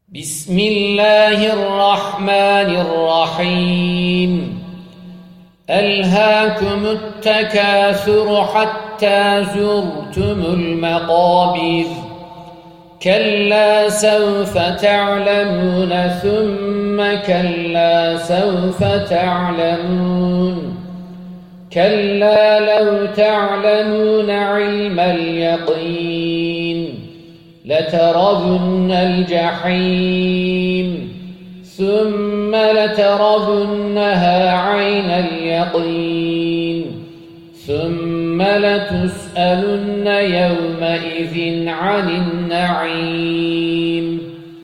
بسم الله الرحمن الرحيم. ألهاكم التكاثر حتى زرتم المقابر كلا سوف تعلمون ثم كلا سوف تعلمون كلا لو تعلمون علم اليقين لترون الجحيم ثم لترونها عين اليقين ثم لتسألن يومئذ عن النعيم.